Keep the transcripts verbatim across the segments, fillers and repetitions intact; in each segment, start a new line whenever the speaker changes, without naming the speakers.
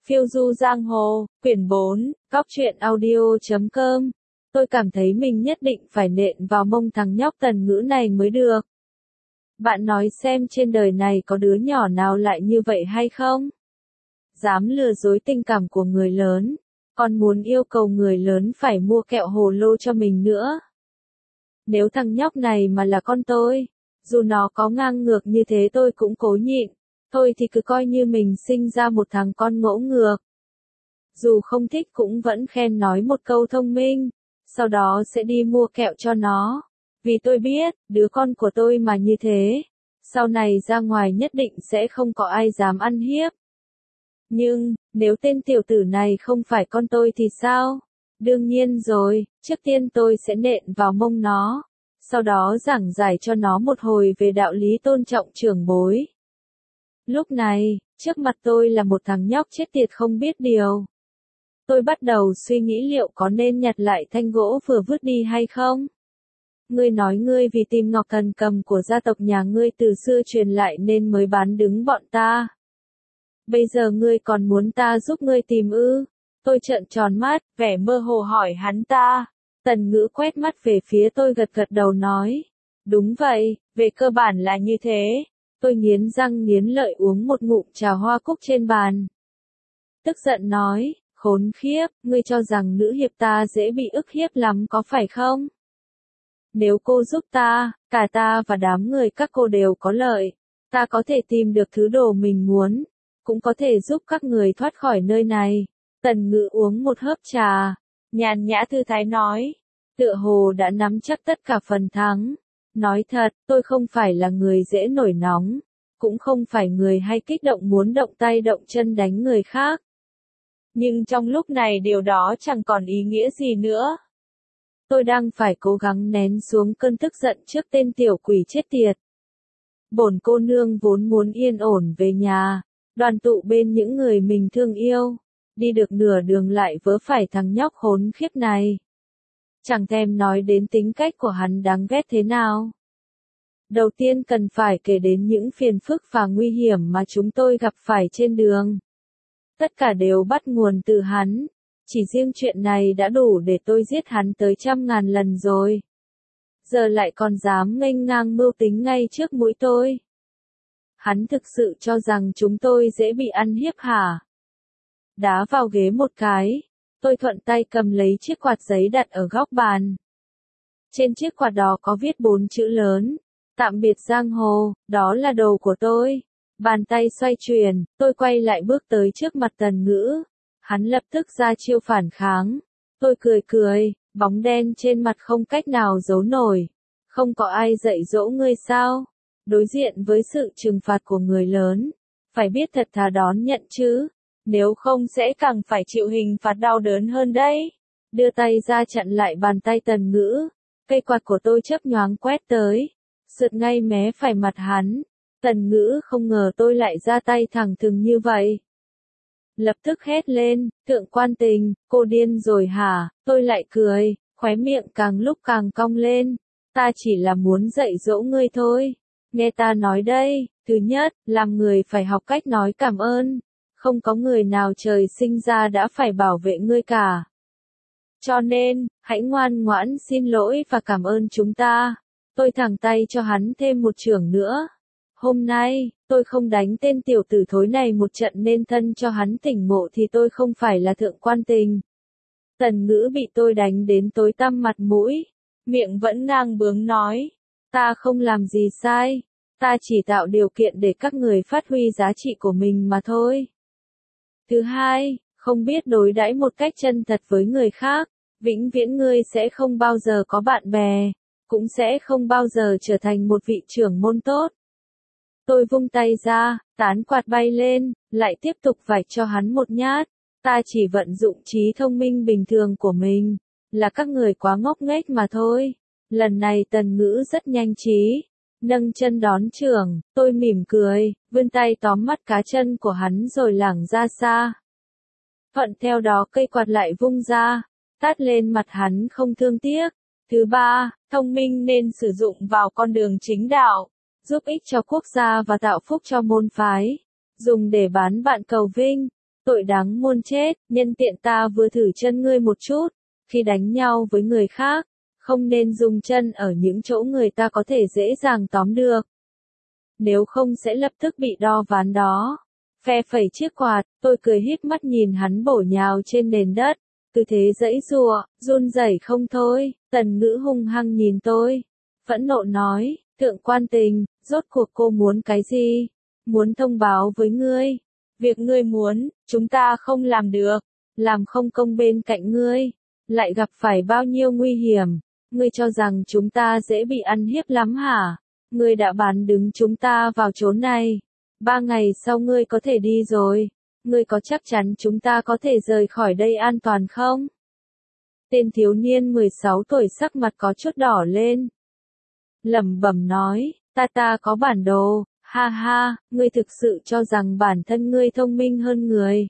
Phiêu du giang hồ, quyển bốn, góc truyện audio chấm com. Tôi cảm thấy mình nhất định phải nện vào mông thằng nhóc Tần Ngữ này mới được. Bạn nói xem trên đời này có đứa nhỏ nào lại như vậy hay không? Dám lừa dối tình cảm của người lớn, còn muốn yêu cầu người lớn phải mua kẹo hồ lô cho mình nữa. Nếu thằng nhóc này mà là con tôi, dù nó có ngang ngược như thế tôi cũng cố nhịn. Thôi thì cứ coi như mình sinh ra một thằng con ngỗ ngược. Dù không thích cũng vẫn khen nói một câu thông minh, sau đó sẽ đi mua kẹo cho nó. Vì tôi biết, đứa con của tôi mà như thế, sau này ra ngoài nhất định sẽ không có ai dám ăn hiếp. Nhưng, nếu tên tiểu tử này không phải con tôi thì sao? Đương nhiên rồi, trước tiên tôi sẽ nện vào mông nó, sau đó giảng giải cho nó một hồi về đạo lý tôn trọng trưởng bối. Lúc này, trước mặt tôi là một thằng nhóc chết tiệt không biết điều. Tôi bắt đầu suy nghĩ liệu có nên nhặt lại thanh gỗ vừa vứt đi hay không. Ngươi nói ngươi vì tìm ngọc thần cầm của gia tộc nhà ngươi từ xưa truyền lại nên mới bán đứng bọn ta. Bây giờ ngươi còn muốn ta giúp ngươi tìm ư? Tôi trợn tròn mắt, vẻ mơ hồ hỏi hắn ta. Tần Ngữ quét mắt về phía tôi gật gật đầu nói. Đúng vậy, về cơ bản là như thế. Tôi nghiến răng nghiến lợi uống một ngụm trà hoa cúc trên bàn. Tức giận nói, khốn khiếp, ngươi cho rằng nữ hiệp ta dễ bị ức hiếp lắm có phải không? Nếu cô giúp ta, cả ta và đám người các cô đều có lợi. Ta có thể tìm được thứ đồ mình muốn, cũng có thể giúp các người thoát khỏi nơi này. Tần Ngữ uống một hớp trà, nhàn nhã thư thái nói, tựa hồ đã nắm chắc tất cả phần thắng. Nói thật, tôi không phải là người dễ nổi nóng, cũng không phải người hay kích động muốn động tay động chân đánh người khác. Nhưng trong lúc này điều đó chẳng còn ý nghĩa gì nữa. Tôi đang phải cố gắng nén xuống cơn tức giận trước tên tiểu quỷ chết tiệt. Bổn cô nương vốn muốn yên ổn về nhà, đoàn tụ bên những người mình thương yêu, đi được nửa đường lại vớ phải thằng nhóc khốn khiếp này. Chẳng thèm nói đến tính cách của hắn đáng ghét thế nào. Đầu tiên cần phải kể đến những phiền phức và nguy hiểm mà chúng tôi gặp phải trên đường. Tất cả đều bắt nguồn từ hắn. Chỉ riêng chuyện này đã đủ để tôi giết hắn tới trăm ngàn lần rồi. Giờ lại còn dám nghênh ngang mưu tính ngay trước mũi tôi. Hắn thực sự cho rằng chúng tôi dễ bị ăn hiếp hả? Đá vào ghế một cái. Tôi thuận tay cầm lấy chiếc quạt giấy đặt ở góc bàn. Trên chiếc quạt đó có viết bốn chữ lớn. Tạm biệt giang hồ, đó là đồ của tôi. Bàn tay xoay chuyển, tôi quay lại bước tới trước mặt Tần Ngữ. Hắn lập tức ra chiêu phản kháng. Tôi cười cười, bóng đen trên mặt không cách nào giấu nổi. Không có ai dạy dỗ ngươi sao? Đối diện với sự trừng phạt của người lớn, phải biết thật thà đón nhận chứ. Nếu không sẽ càng phải chịu hình phạt đau đớn hơn đấy. Đưa tay ra chặn lại bàn tay Tần Ngữ. Cây quạt của tôi chớp nhoáng quét tới. Sượt ngay mé phải mặt hắn. Tần Ngữ không ngờ tôi lại ra tay thẳng thừng như vậy. Lập tức hét lên, Thượng Quan Tình, cô điên rồi hả? Tôi lại cười, khóe miệng càng lúc càng cong lên. Ta chỉ là muốn dạy dỗ ngươi thôi. Nghe ta nói đây, thứ nhất, làm người phải học cách nói cảm ơn. Không có người nào trời sinh ra đã phải bảo vệ ngươi cả. Cho nên, hãy ngoan ngoãn xin lỗi và cảm ơn chúng ta. Tôi thẳng tay cho hắn thêm một chưởng nữa. Hôm nay, tôi không đánh tên tiểu tử thối này một trận nên thân cho hắn tỉnh ngộ thì tôi không phải là Thượng Quan Tình. Tần Ngữ bị tôi đánh đến tối tăm mặt mũi. Miệng vẫn ngang bướng nói. Ta không làm gì sai. Ta chỉ tạo điều kiện để các người phát huy giá trị của mình mà thôi. Thứ hai, không biết đối đãi một cách chân thật với người khác. Vĩnh viễn ngươi sẽ không bao giờ có bạn bè. Cũng sẽ không bao giờ trở thành một vị trưởng môn tốt. Tôi vung tay ra, tán quạt bay lên, lại tiếp tục vạch cho hắn một nhát. Ta chỉ vận dụng trí thông minh bình thường của mình, là các người quá ngốc nghếch mà thôi. Lần này Tần Ngữ rất nhanh trí, nâng chân đón chưởng, tôi mỉm cười, vươn tay tóm mắt cá chân của hắn rồi lảng ra xa. Thuận theo đó cây quạt lại vung ra, tát lên mặt hắn không thương tiếc. Thứ ba, thông minh nên sử dụng vào con đường chính đạo, giúp ích cho quốc gia và tạo phúc cho môn phái, dùng để bán bạn cầu vinh, tội đáng muôn chết, nhân tiện ta vừa thử chân ngươi một chút, khi đánh nhau với người khác, không nên dùng chân ở những chỗ người ta có thể dễ dàng tóm được. Nếu không sẽ lập tức bị đo ván đó. Phe phẩy chiếc quạt, tôi cười híp mắt nhìn hắn bổ nhào trên nền đất, tư thế giãy giụa, run rẩy không thôi. Tần Ngữ hung hăng nhìn tôi, phẫn nộ nói, thượng quan tình, rốt cuộc cô muốn cái gì? Muốn thông báo với ngươi. Việc ngươi muốn, chúng ta không làm được, làm không công bên cạnh ngươi, lại gặp phải bao nhiêu nguy hiểm. Ngươi cho rằng chúng ta dễ bị ăn hiếp lắm hả? Ngươi đã bán đứng chúng ta vào chốn này. Ba ngày sau ngươi có thể đi rồi. Ngươi có chắc chắn chúng ta có thể rời khỏi đây an toàn không? Tên thiếu niên mười sáu tuổi sắc mặt có chút đỏ lên. Lẩm bẩm nói, ta ta có bản đồ, ha ha, ngươi thực sự cho rằng bản thân ngươi thông minh hơn người.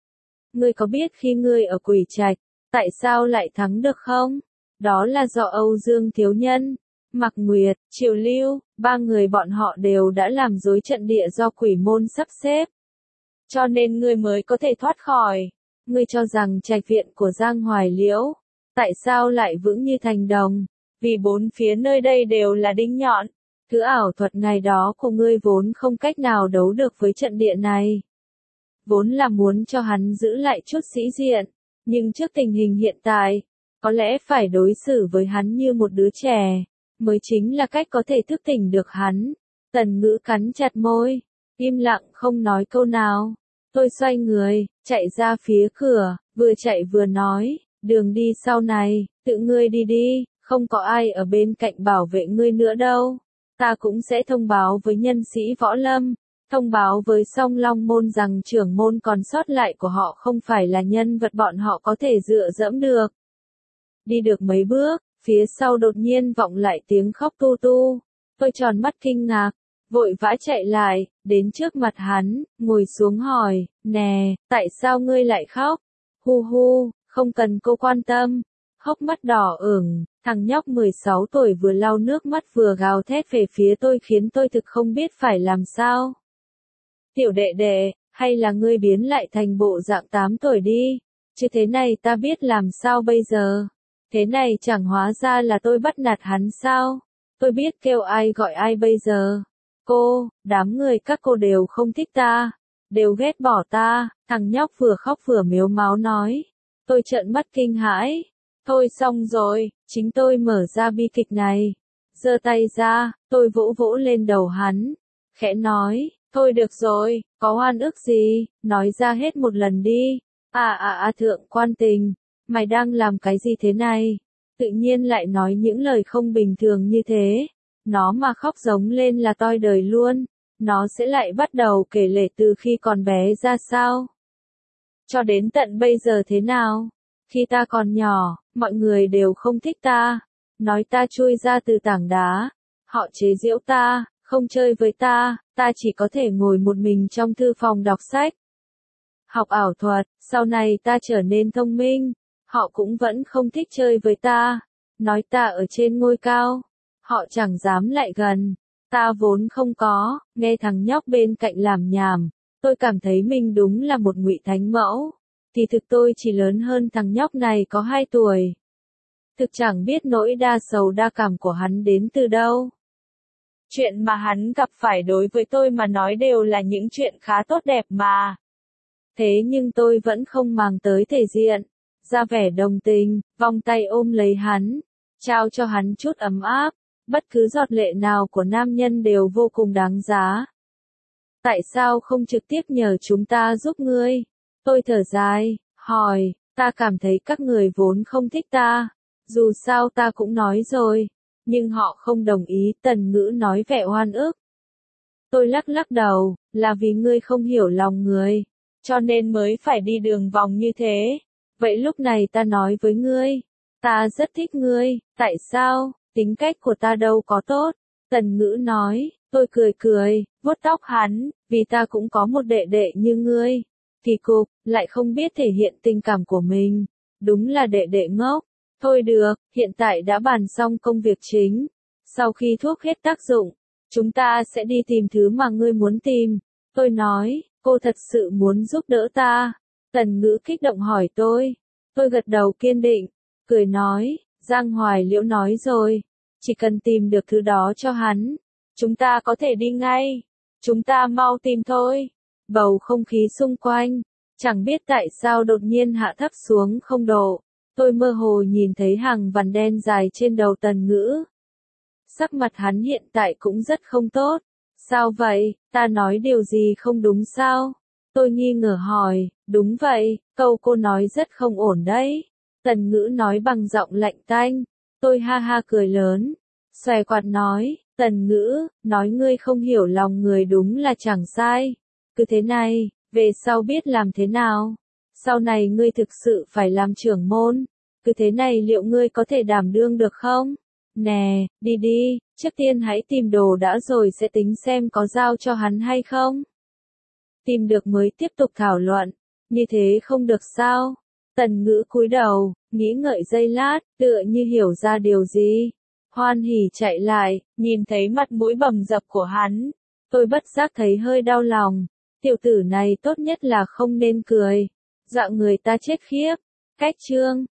Ngươi có biết khi ngươi ở Quỷ Trạch, tại sao lại thắng được không? Đó là do Âu Dương Thiếu Nhân, Mạc Nguyệt, Triều Lưu, ba người bọn họ đều đã làm rối trận địa do quỷ môn sắp xếp. Cho nên ngươi mới có thể thoát khỏi. Ngươi cho rằng trạch viện của Giang Hoài Liễu, tại sao lại vững như thành đồng? Vì bốn phía nơi đây đều là đinh nhọn. Thứ ảo thuật ngày đó của ngươi vốn không cách nào đấu được với trận địa này. Vốn là muốn cho hắn giữ lại chút sĩ diện, nhưng trước tình hình hiện tại, có lẽ phải đối xử với hắn như một đứa trẻ, mới chính là cách có thể thức tỉnh được hắn. Tần Ngữ cắn chặt môi, im lặng không nói câu nào. Tôi xoay người, chạy ra phía cửa, vừa chạy vừa nói, đường đi sau này, tự ngươi đi đi, không có ai ở bên cạnh bảo vệ ngươi nữa đâu. Ta cũng sẽ thông báo với nhân sĩ võ lâm, thông báo với Song Long môn rằng trưởng môn còn sót lại của họ không phải là nhân vật bọn họ có thể dựa dẫm được. Đi được mấy bước, phía sau đột nhiên vọng lại tiếng khóc tu tu. Tôi tròn mắt kinh ngạc, vội vã chạy lại, đến trước mặt hắn, ngồi xuống hỏi, nè, tại sao ngươi lại khóc? Hu hu, không cần cô quan tâm. Hốc mắt đỏ ửng, thằng nhóc mười sáu tuổi vừa lau nước mắt vừa gào thét về phía tôi khiến tôi thực không biết phải làm sao. Tiểu đệ đệ, hay là ngươi biến lại thành bộ dạng tám tuổi đi, chứ thế này ta biết làm sao bây giờ. Thế này chẳng hóa ra là tôi bắt nạt hắn sao? Tôi biết kêu ai gọi ai bây giờ. Cô, đám người các cô đều không thích ta, đều ghét bỏ ta, thằng nhóc vừa khóc vừa mếu máo nói. Tôi trợn mắt kinh hãi. Thôi xong rồi, chính tôi mở ra bi kịch này. Giơ tay ra, tôi vỗ vỗ lên đầu hắn, khẽ nói, thôi được rồi, có oan ức gì, nói ra hết một lần đi. À à à thượng quan tình, mày đang làm cái gì thế này? Tự nhiên lại nói những lời không bình thường như thế. Nó mà khóc giống lên là toi đời luôn. Nó sẽ lại bắt đầu kể lể từ khi còn bé ra sao? Cho đến tận bây giờ thế nào? Khi ta còn nhỏ, mọi người đều không thích ta, nói ta chui ra từ tảng đá, họ chế giễu ta, không chơi với ta, ta chỉ có thể ngồi một mình trong thư phòng đọc sách. Học ảo thuật, sau này ta trở nên thông minh, họ cũng vẫn không thích chơi với ta, nói ta ở trên ngôi cao, họ chẳng dám lại gần, ta vốn không có, nghe thằng nhóc bên cạnh làm nhảm, tôi cảm thấy mình đúng là một ngụy thánh mẫu. Thì thực tôi chỉ lớn hơn thằng nhóc này có hai tuổi. Thực chẳng biết nỗi đa sầu đa cảm của hắn đến từ đâu. Chuyện mà hắn gặp phải đối với tôi mà nói đều là những chuyện khá tốt đẹp mà. Thế nhưng tôi vẫn không màng tới thể diện, ra vẻ đồng tình, vòng tay ôm lấy hắn, trao cho hắn chút ấm áp, bất cứ giọt lệ nào của nam nhân đều vô cùng đáng giá. Tại sao không trực tiếp nhờ chúng ta giúp ngươi? Tôi thở dài, hỏi, ta cảm thấy các người vốn không thích ta, dù sao ta cũng nói rồi, nhưng họ không đồng ý. Tần Ngữ nói vẻ oan ức. Tôi lắc lắc đầu, là vì ngươi không hiểu lòng người, cho nên mới phải đi đường vòng như thế. Vậy lúc này ta nói với ngươi, ta rất thích ngươi, tại sao? Tính cách của ta đâu có tốt. Tần Ngữ nói, tôi cười cười, vuốt tóc hắn, vì ta cũng có một đệ đệ như ngươi. Kỳ cục, lại không biết thể hiện tình cảm của mình. Đúng là đệ đệ ngốc. Thôi được, hiện tại đã bàn xong công việc chính. Sau khi thuốc hết tác dụng, chúng ta sẽ đi tìm thứ mà ngươi muốn tìm. Tôi nói, cô thật sự muốn giúp đỡ ta. Tần Ngữ kích động hỏi tôi. Tôi gật đầu kiên định, cười nói, Giang Hoài Liễu nói rồi, chỉ cần tìm được thứ đó cho hắn, chúng ta có thể đi ngay, chúng ta mau tìm thôi. Bầu không khí xung quanh, chẳng biết tại sao đột nhiên hạ thấp xuống không độ, tôi mơ hồ nhìn thấy hàng vằn đen dài trên đầu Tần Ngữ. Sắc mặt hắn hiện tại cũng rất không tốt. Sao vậy, ta nói điều gì không đúng sao? Tôi nghi ngờ hỏi, đúng vậy, câu cô nói rất không ổn đấy. Tần Ngữ nói bằng giọng lạnh tanh. Tôi ha ha cười lớn. Xòe quạt nói, Tần Ngữ, nói ngươi không hiểu lòng người đúng là chẳng sai. Cứ thế này, về sau biết làm thế nào? Sau này ngươi thực sự phải làm trưởng môn. Cứ thế này liệu ngươi có thể đảm đương được không? Nè, đi đi, trước tiên hãy tìm đồ đã rồi sẽ tính xem có giao cho hắn hay không. Tìm được mới tiếp tục thảo luận, như thế không được sao? Tần Ngữ cúi đầu, nghĩ ngợi giây lát, tựa như hiểu ra điều gì. Hoan hỉ chạy lại, nhìn thấy mặt mũi bầm dập của hắn. Tôi bất giác thấy hơi đau lòng. Tiểu tử này tốt nhất là không nên cười. Dọa người ta chết khiếp. Cách chương